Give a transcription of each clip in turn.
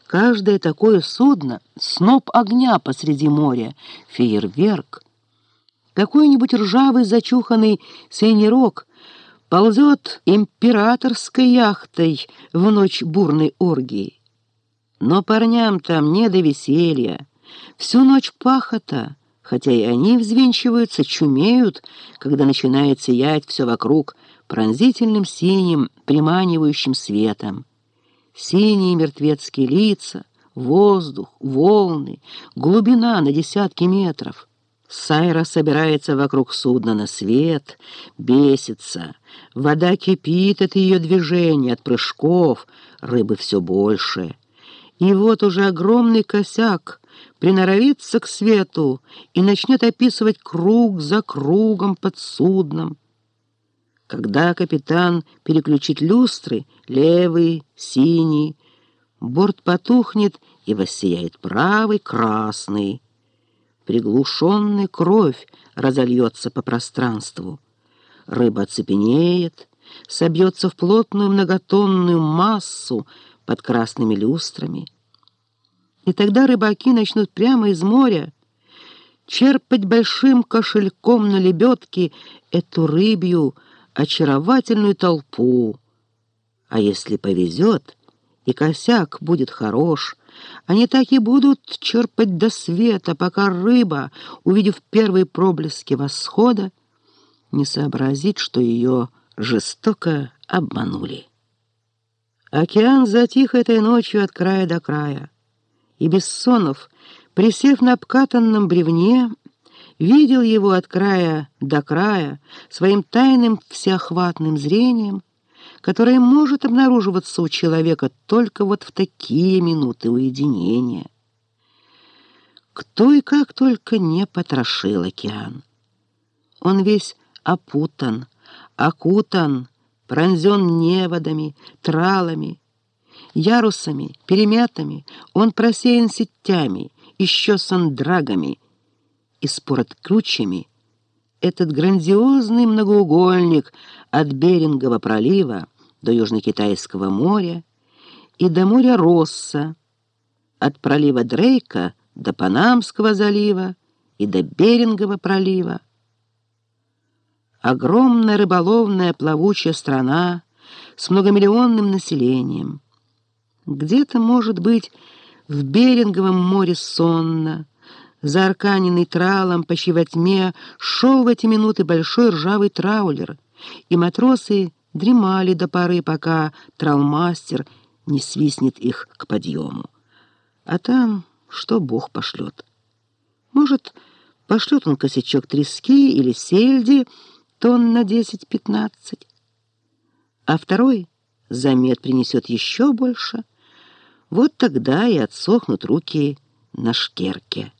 Каждое такое судно — сноп огня посреди моря, фейерверк. Какой-нибудь ржавый зачуханный сейнирок ползет императорской яхтой в ночь бурной оргии. Но парням там не до веселья. Всю ночь пахота, хотя и они взвинчиваются, чумеют, когда начинает сиять все вокруг пронзительным синим, приманивающим светом. Синие мертвецкие лица, воздух, волны, глубина на десятки метров. Сайра собирается вокруг судна на свет, бесится. Вода кипит от ее движения, от прыжков, рыбы все больше. И вот уже огромный косяк приноровится к свету и начнет описывать круг за кругом под судном. Когда капитан переключит люстры, левый, синий, борт потухнет и воссияет правый, красный. Приглушенная кровь разольется по пространству. Рыба оцепенеет, собьется в плотную многотонную массу под красными люстрами. И тогда рыбаки начнут прямо из моря черпать большим кошельком на лебедке эту рыбью очаровательную толпу. А если повезет, и косяк будет хорош, они так и будут черпать до света, пока рыба, увидев первые проблески восхода, не сообразит, что ее жестоко обманули. Океан затих этой ночью от края до края, и Бессонов, присев на обкатанном бревне, видел его от края до края своим тайным всеохватным зрением, которое может обнаруживаться у человека только вот в такие минуты уединения. Кто и как только не потрошил океан. Он весь опутан, окутан, пронзен неводами, тралами, ярусами, перемятами, он просеян сетями, исчесан драгами, испорот крючьями. Этот грандиозный многоугольник от Берингова пролива до Южно-Китайского моря и до моря Росса, от пролива Дрейка до Панамского залива и до Берингова пролива. Огромная рыболовная плавучая страна с многомиллионным населением. Где-то, может быть, в Беринговом море сонно, заарканенный тралом почти во тьме, шел в эти минуты большой ржавый траулер, и матросы дремали до поры, пока тралмастер не свистнет их к подъему. А там что Бог пошлет. Может, пошлет он косячок трески или сельди тонн на 10-15, а второй замет принесет еще больше. Вот тогда и отсохнут руки на шкерке.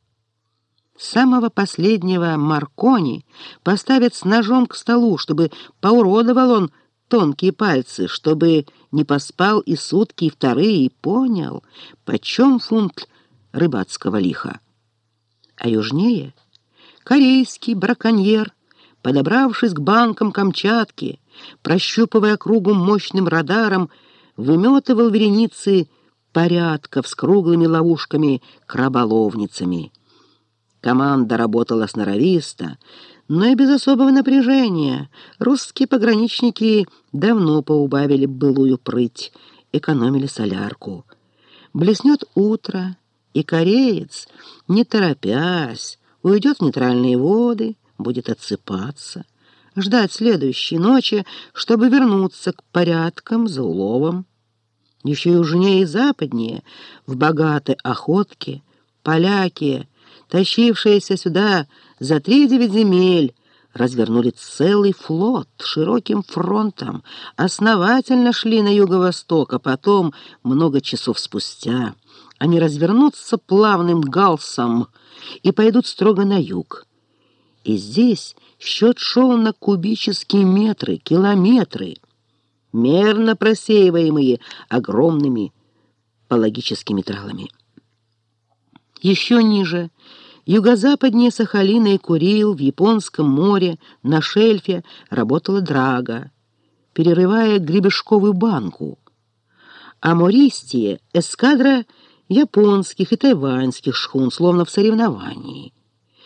Самого последнего Маркони поставят с ножом к столу, чтобы поуродовал он тонкие пальцы, чтобы не поспал и сутки, и вторые, и понял, почем фунт рыбацкого лиха. А южнее корейский браконьер, подобравшись к банкам Камчатки, прощупывая округу мощным радаром, выметывал вереницы порядков с круглыми ловушками-краболовницами. Команда работала сноровисто, но и без особого напряжения. Русские пограничники давно поубавили былую прыть, экономили солярку. Блеснет утро, и кореец, не торопясь, уйдет в нейтральные воды, будет отсыпаться, ждать следующей ночи, чтобы вернуться к порядкам за уловом. Еще южнее и западнее, в богатой охотке, поляки, тащившиеся сюда за 3-9 земель, развернули целый флот широким фронтом, основательно шли на юго-восток, а потом, много часов спустя, они развернутся плавным галсом и пойдут строго на юг. И здесь счет шел на кубические метры, километры, мерно просеиваемые огромными пелагическими тралами. Еще ниже, юго-западнее Сахалина и Курил, в Японском море, на шельфе, работала драга, перерывая гребешковую банку. а Мористия — эскадра японских и тайваньских шхун, словно в соревновании.